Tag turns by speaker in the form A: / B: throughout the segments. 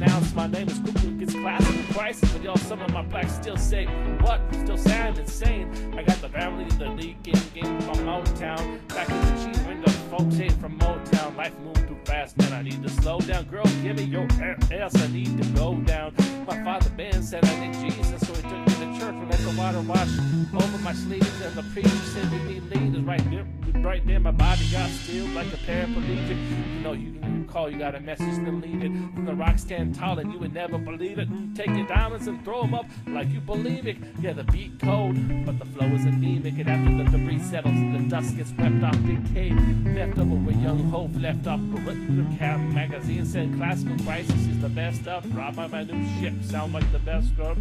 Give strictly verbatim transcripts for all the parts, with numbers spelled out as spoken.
A: pronounce my name is Google gets classical crisis, but y'all, some of my blacks still say what? Still say I'm insane. I got the family of the league game game from Motown. Back in the cheese window, folks ain't from Motown. Life moved too fast, man. I need to slow down. Girl, give me your ass. I need to go down. My father Ben said I need Jesus, so he took me to church and let the water wash over my sleeves. And the preacher said we need leaders right there. Right there, my body got still like a paraplegic. You know, you can call, you got a message to leave it. From the rock stand tall and you would never believe it. Take your diamonds and throw them up like you believe it. Yeah, the beat cold, but the flow is anemic. And after the debris settles and the dust gets swept off, decay. Left over with Young Hope, left off the Cap magazine said classical crisis is the best of. Rob by my new ship, sound like the best of.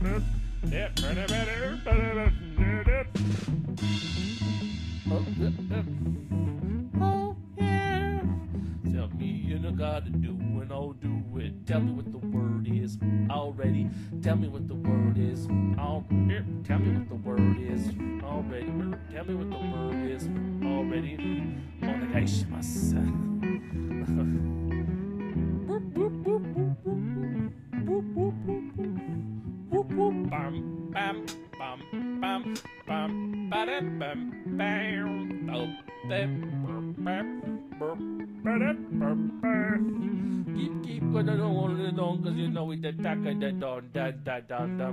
A: Oh yeah. Tell me you know gotta do and I'll do it. Tell me what the word is already. Tell me what the word is. All tell me what the word is already. Tell me what the word is already. Onegaishimasu. Boop boop boop boop boop boop boop boop boop boop bam bam bam bam bam bam bam bam bam bam. Keep keep going on and on, cause you know we the tack of the don da da da da.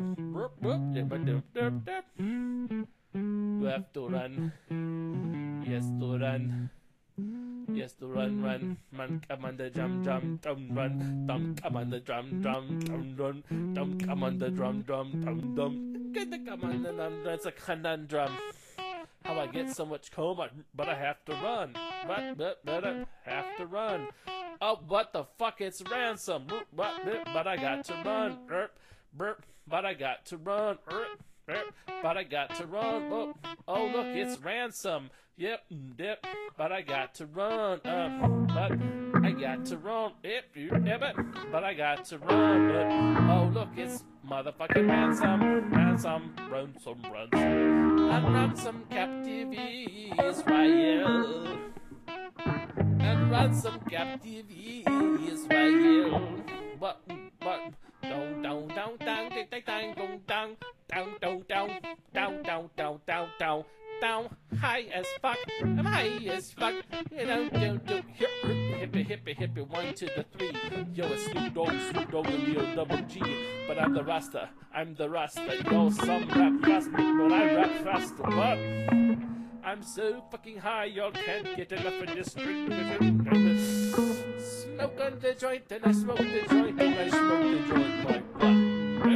A: You have to run. Yes to run. Yes to run, run, man, come on the drum, drum, drum, run, dum, come on the drum, drum, drum, run, dum, come on the drum, drum, drum, dum, get the come on the drum, that's a conundrum. How I get so much coma, but I have to run, but, but, but I have to run. Oh, what the fuck, it's ransom, but, but I got to run, burp, burp, but I got to run, burp, burp, but I got to run, oh, oh look, it's ransom. Yep, dip, but I got to run, uh, but I got to run, yep, yep, but I got to run, but, oh look, it's motherfucking ransom, ransom, ransom, ransom, and ransom captive Israel, and ransom captive Israel, but, but, down, down, down, down, down, down, down, down, down, down, down, down, down, down, down, down, high as fuck, I'm high as fuck, you know, do, do, hip, hippie, hippie, hippie, one to the three, yo, it's Snoop Dogg, Snoop Dogg, and Leo Double G, but I'm the Rasta, I'm the Rasta, yo, some rap fast, but I rap faster, but I'm so fucking high, y'all can't get enough of this drink, smoke on the joint, and I smoke the joint, and I smoke the joint, like what?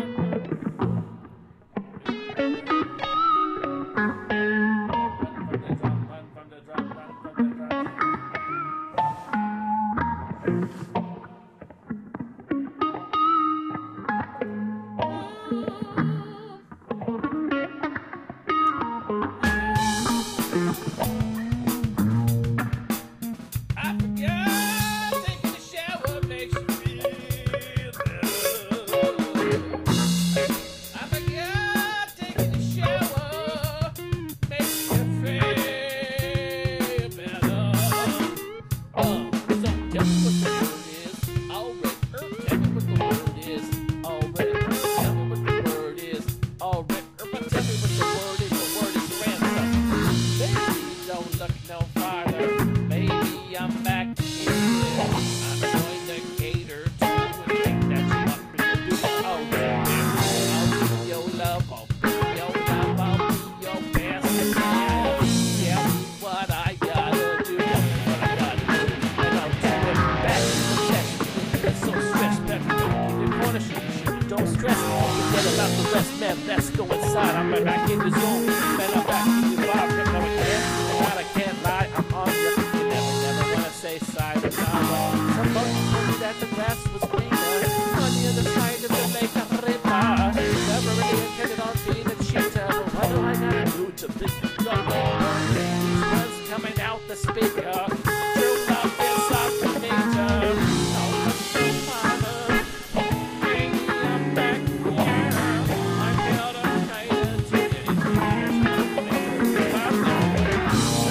A: Don't stress, forget about the rest, man. Let's go inside. I'm right back in the zone, man. I'm back in the vibe. No, I can't, God, I can't lie. I'm on you. You never, never wanna say side or not wrong. Somebody told me that the grass was greener on the other side of the lake of River. Never really intended on being a cheater, but what do I gotta do to be the Lord? These words coming out the speaker. True love is like a nature.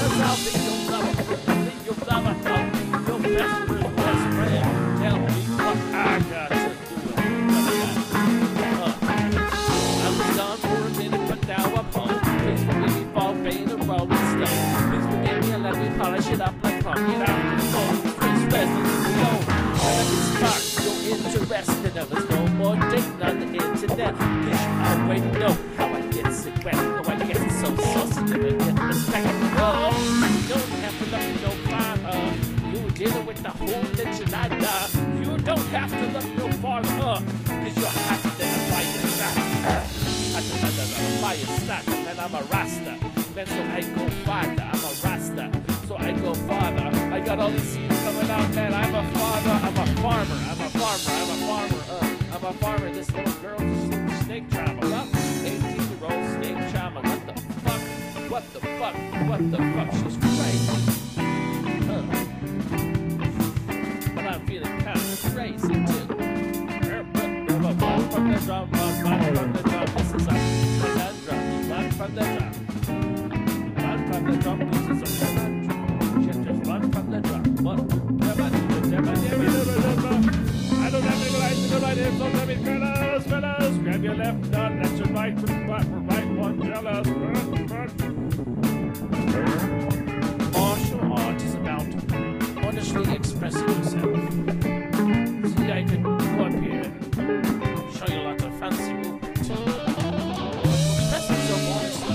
A: Tell me what resting. There was no more dating on the internet. Cause you already know how I get sick wet. How I get so saucy and I get respect. Oh, you don't have to look no farther. You dealing with the whole enchilada. You don't have to look no farther. Uh, Cause you're hotter than a fire stack. Hotter than a fire stack. And I'm a rasta. Then so I go farther. I'm a rasta. So I go farther. I got all these seeds coming out, man. I'm a father. I'm a farmer. I'm a farmer. I'm a farmer. Uh, I'm a farmer. This little girl, she's snake charmer. Well, eighteen-year-old snake charmer. What the fuck? What the fuck? What the fuck? She's crazy. Uh, but I'm feeling kind of crazy too. Run from the drum. Run, run from the drum. This is a conundrum. Run from the drum. Run from the drum. This is a conundrum. Just run from the drum. I don't have any lights to go right in, so let me fellas, fellas, grab your left gun, that's your right, right, right one, jealous. Martial art is about honestly expressing yourself. See, I could go up here and show you lots of fancy movement. Express yourself honestly.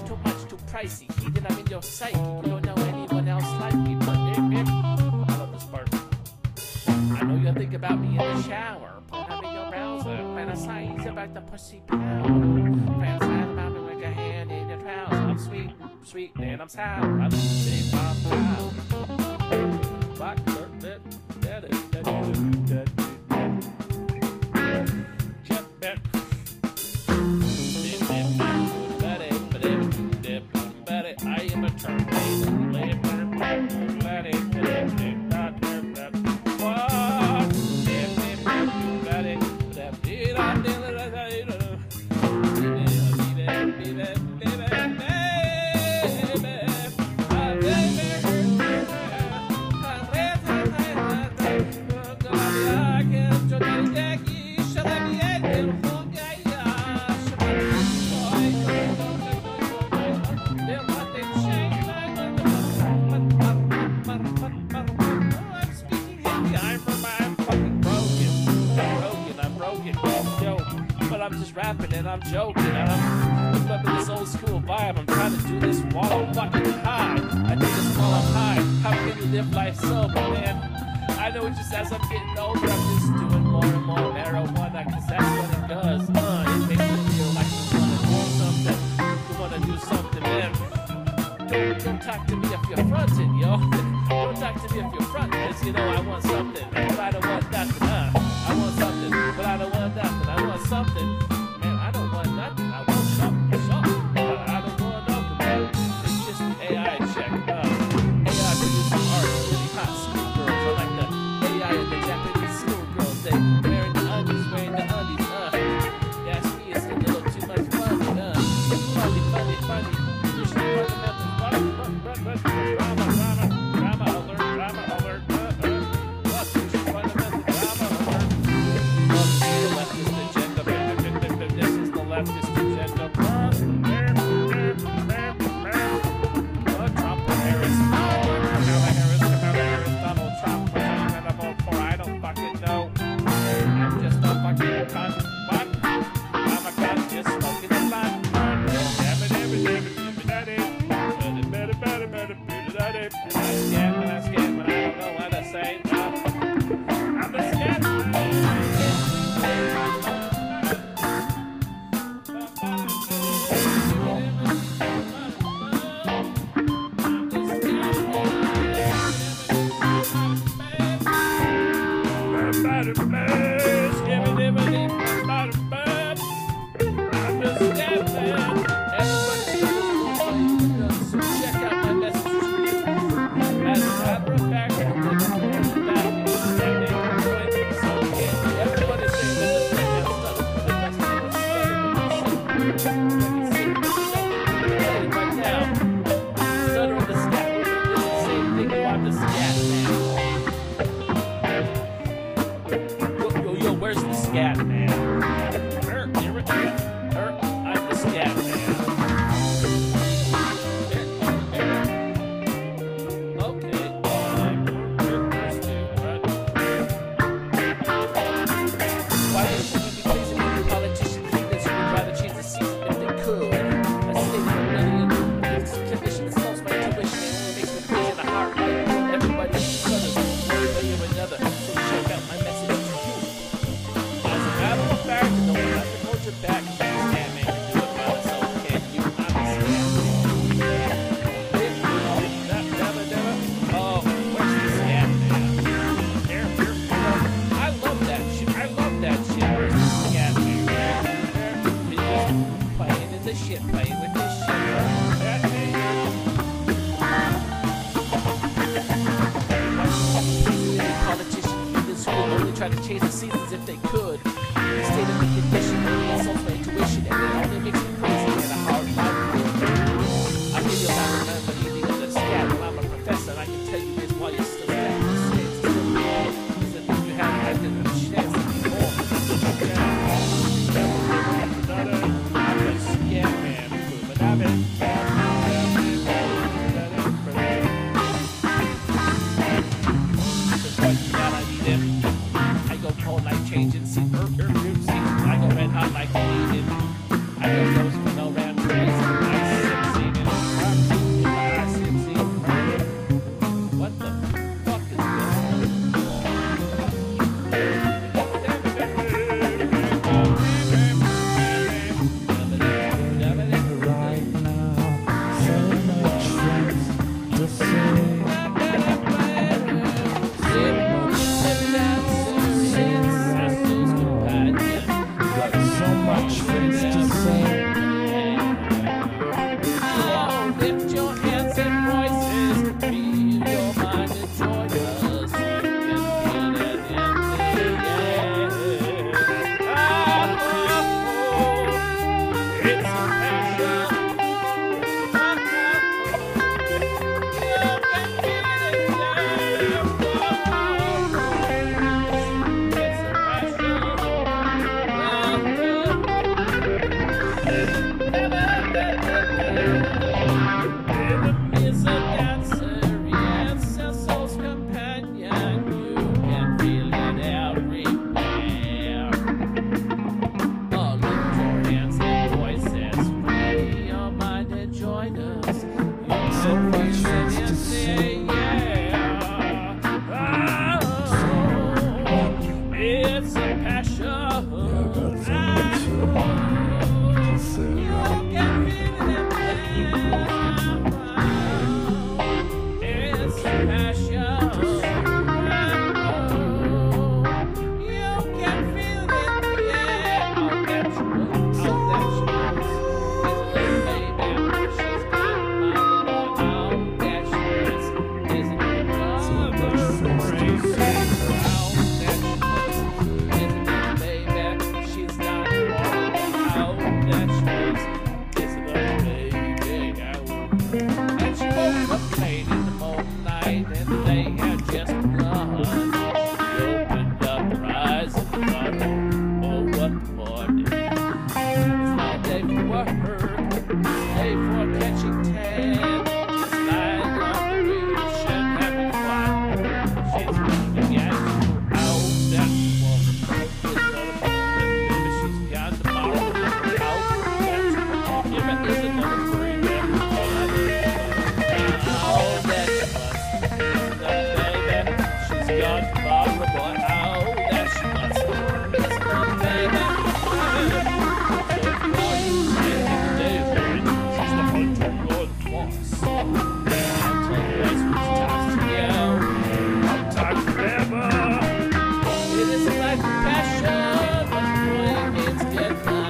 B: Pricey, even I'm in your sight. You don't know anyone else like me, but it, it. I love this
A: about me in the shower. Put up in your browser. Fantasize about the pussy power. Fantasize about me with your hand in your trouser. I'm sweet, sweet, and I'm sour. I'm sweet, I'm sour. What? I am a Terminator. I'm just rapping and I'm joking and I'm flipping this old school vibe. I'm trying to do this while I'm fucking high. I do this while I'm high. How can you live life sober, man? I know it just as I'm getting older, I'm just doing more and more marijuana, cause that's what it does. Uh, it makes me feel like you wanna do something. You wanna do something, man. Don't, don't talk to me if you're fronting, yo. Don't talk to me if you're fronting, cause you know I want something, but I don't want nothing, uh. I want something, but I don't want nothing. I want something, man, I don't want nothing. I want something, something, but I don't want nothing, man. It's just the A I check. Uh, A I producing art, really hot schoolgirls. I like the A I and the Japanese schoolgirls. They wearing the undies, wearing the undies. Uh, that's me, it's a little too much fun. Uh, funny, funny, funny. You should run the method. Drama, drama, drama alert, drama alert. Uh, uh. What? You should run the method. Drama alert. This is the leftist agenda. Trump or Harris? Kamala Harris, Kamala Harris, Donald Trump. I'm gonna vote for. I don't fucking know. I'm just a fucking cunt. What? I'm a cunt, just smoking a blunt. And I'm scared when I'm scared when I don't know what to say. I'm a scared. Where's the scat man? Er, er, er, I'm the scat man. Er, er. Okay, I'm er, where's the er. Why would you be pleasing with politicians? Leaders who would rather change the season if they could. A state for a million. It's a condition that slows my intuition and makes me crazy in the heart. Everybody's brothers, one way or another. So check out my message. Matter of fact, no one has to hold your back. Scat man can do it by himself, can you? I'm a oh, where's the scat man? Here, here, here. I love that shit. I love that shit. Where's the scat man? There, there. Just playing in the shit, playing with this shit. That politician leaders who will only try to change the seasons if they could. State of the condition, it insults my intuition, and it only makes me crazy and a hard life. I'll give you a lot of but eating of the scat. Well, I'm a professor, and I can tell you this while you're still back. It's still wrong, because if you haven't had the chance to be born. I'm a scat man, but I've been. I go cold like changing, see, er, er, er, see, I go red hot like bleeding. I go young Barbara boy. Oh, there she was. It's my baby. She's the hunter Lord Fox. Sometimes forever. It is like passion, but boy, it's get by.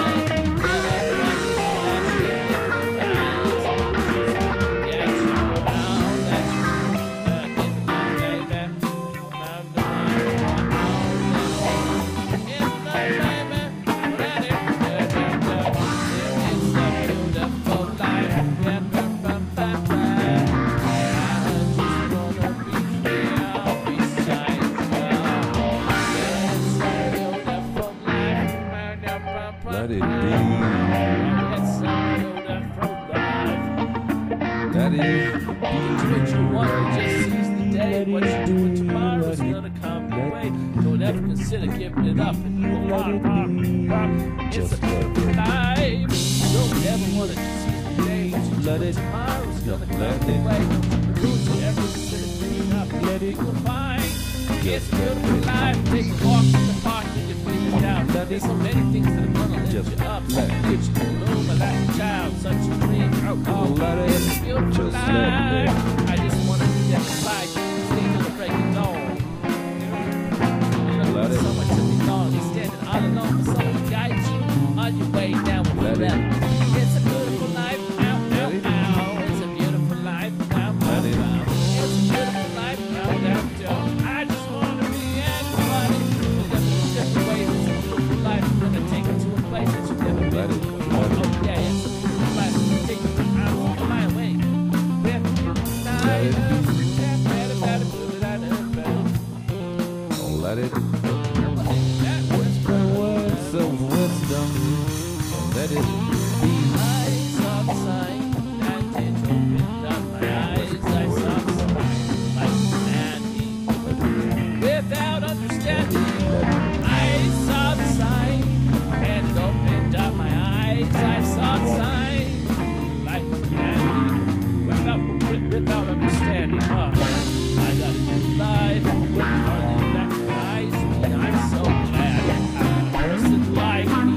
B: Let it be. Let it
A: Do what you want, just seize the day. What you do with tomorrow is gonna come your way. Don't ever consider giving it up, and you will rock, rock, rock. It's a beautiful life. Don't ever wanna seize the day. What you do with tomorrow is gonna come your way. Don't you ever consider giving up, let it go fine. It's a beautiful life. Take a walk in the park and you feel it down. There's so many things that are gonna lift
B: Just
A: you up.
B: let
A: Get you to bloom like a child, such a dream. Oh, oh,
B: Let it-
A: it's a beautiful
B: just
A: life.
B: let it.
A: I just wanna be that fight, stay till the break of dawn.
B: Let it.
A: Someone took me long, you're standing all alone, but someone guides you on your way down with
B: Let
A: the
B: it.
A: left. It's a beautiful life, ow, ow,
B: Let it.
A: ow. It's a beautiful life, ow, ow,
B: Let it.
A: ow. It's a beautiful life, ow, ow, ow. I just wanna be anybody. There's different ways, it's a beautiful life. You're gonna take it to a place that you've never
B: Let
A: been
B: it.
A: before.
B: Let it.
A: Oh yeah, it's a beautiful life. Take you out of my way. With
B: Let it.
A: night.
B: Don't let it.
A: That was
B: Words of wisdom. Let it be.
A: I saw the sign that it opened up my eyes. I saw the sign like Sandy. Without understanding, I saw the sign and it opened up my eyes. I saw the sign like Sandy. Without, without understanding, huh? I got a new life. Running back my eyes. I'm so glad I'm a person like me.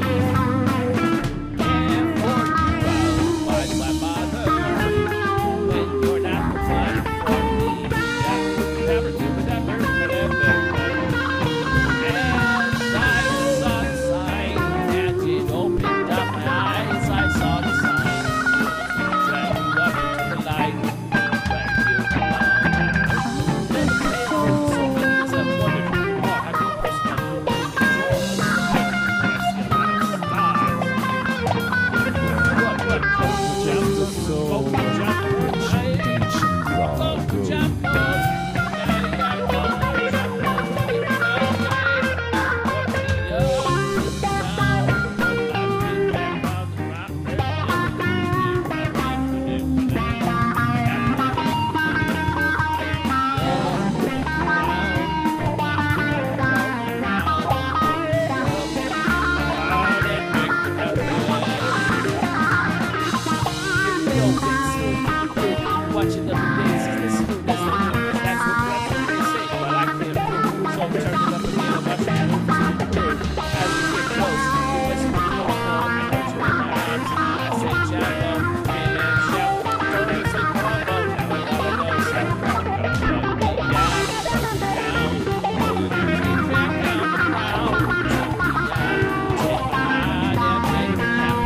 A: Watching the dances, this food, that's the food, that's what they say, but I can't prove. So I'm turning up again, I'm watching the food. As we get close, you whisper the phone call, and I turn my arms, I say Jacko, and then shout, don't even say combo, now I gotta go, shout, go, go, go, go, down, down, get back down the ground, take me out, take me out, and take me out,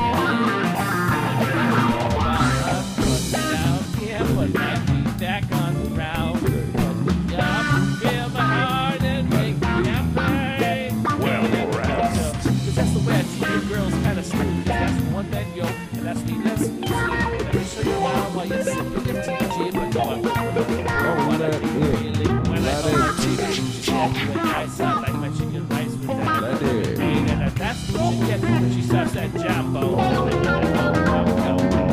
A: put my feet back on the ground. Put me up, feel my heart and make me happy.
B: Well,
A: rest. Cause that's the way I treat girls, kinda smooth. Cause that's the one that yo, and that's me, that's me. Let me show you how while you're sipping your T G. But no, I won't
B: Don't let it.
A: when I
B: Let
A: go my
B: it.
A: chicken, she said, you and I sound like my chicken rice with that.
B: Let it.
A: And that's what you get when she starts that jumbo. Oh, oh, oh, oh.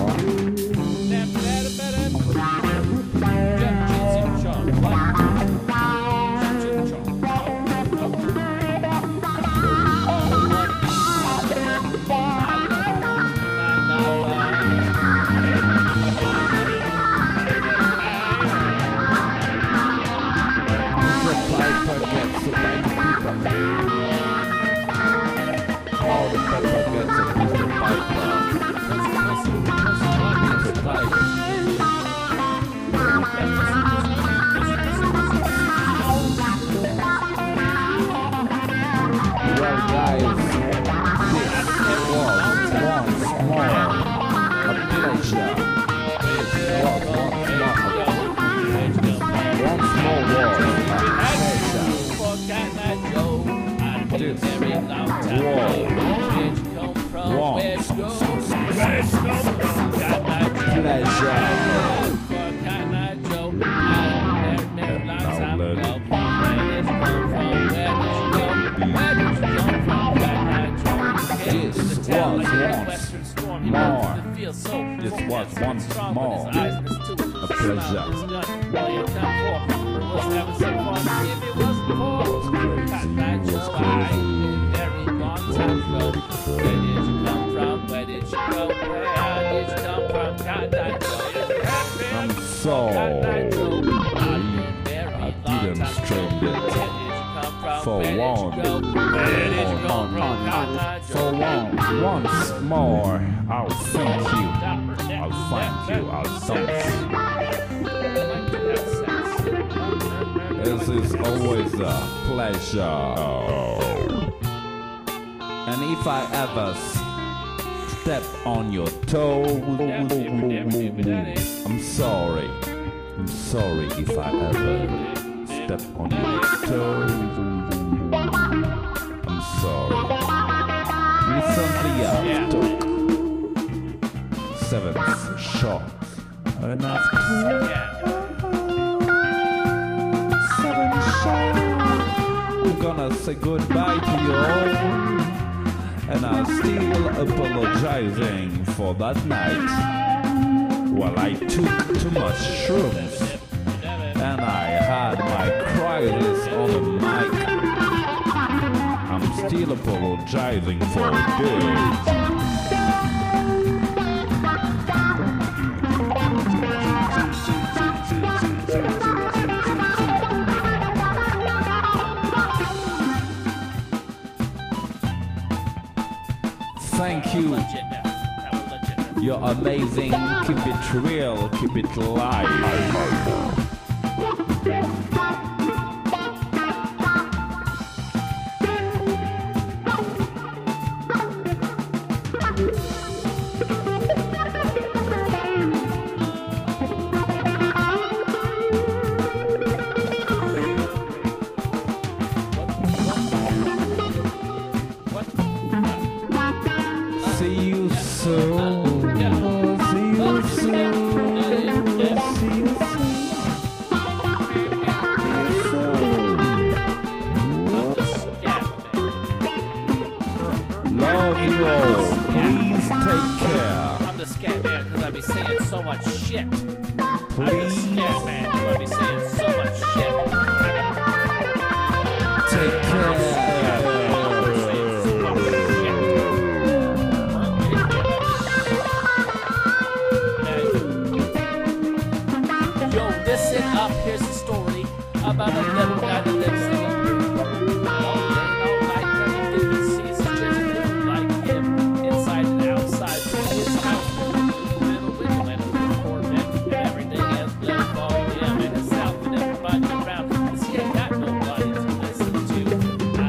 B: piper gets a bag of people. All the pepper gets a Mister Piper. Mister Piper. Well, guys, this was once more a pleasure. This was once more once more was a pleasure. This was once pleasure. This was once more. This was once more a pleasure. I'm sorry I didn't stream it. For one, for one, once more, I'll thank you. I'll thank you. I'll thank you. This is always a pleasure. And if I ever step on your toe, I'm sorry. I'm sorry if I ever step on your toe. I'm sorry. Recently I took seventh shot and after seven shots I'm gonna say goodbye to you all, and I'm still apologizing for that night. Well, I took too much shrooms and I had my crisis on the mic. I'm still apologizing for this. Thank you. You're amazing. Keep it real. Keep it live. See you soon. See you soon. See you soon. Love you all. Please take care.
A: I'm the scat man because I be saying so much shit. I'm the
B: Please
A: scat man because I be saying so much shit.
B: take care.
A: Yo, listen up, here's a story about a little guy that lives in a all day and all night. Everything he sees is just blue like him, inside and outside. His house, little window and a little Corvette, and everything has blue for him and himself and everybody around. Cause he ain't got nobody to listen to. I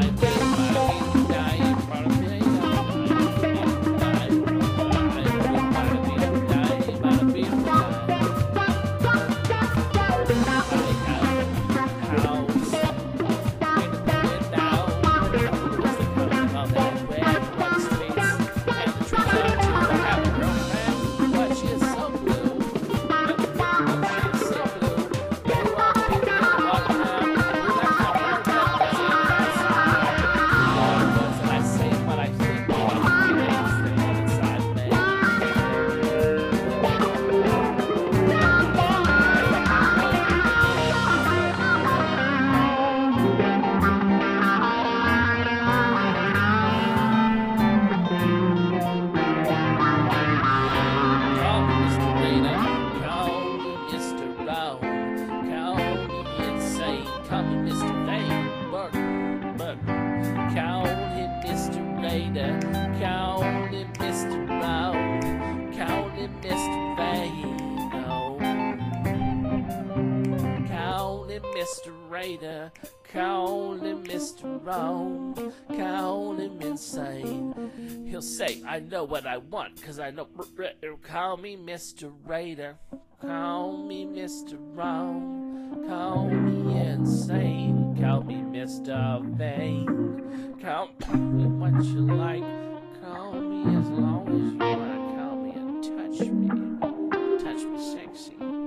A: Call him Mister Wrong, call him insane. He'll say, I know what I want, cause I know. Call me Mister Raider, call me Mister Wrong, call me insane, call me Mister Vain. Call me what you like, call me as long as you wanna. Call me and touch me, touch me sexy.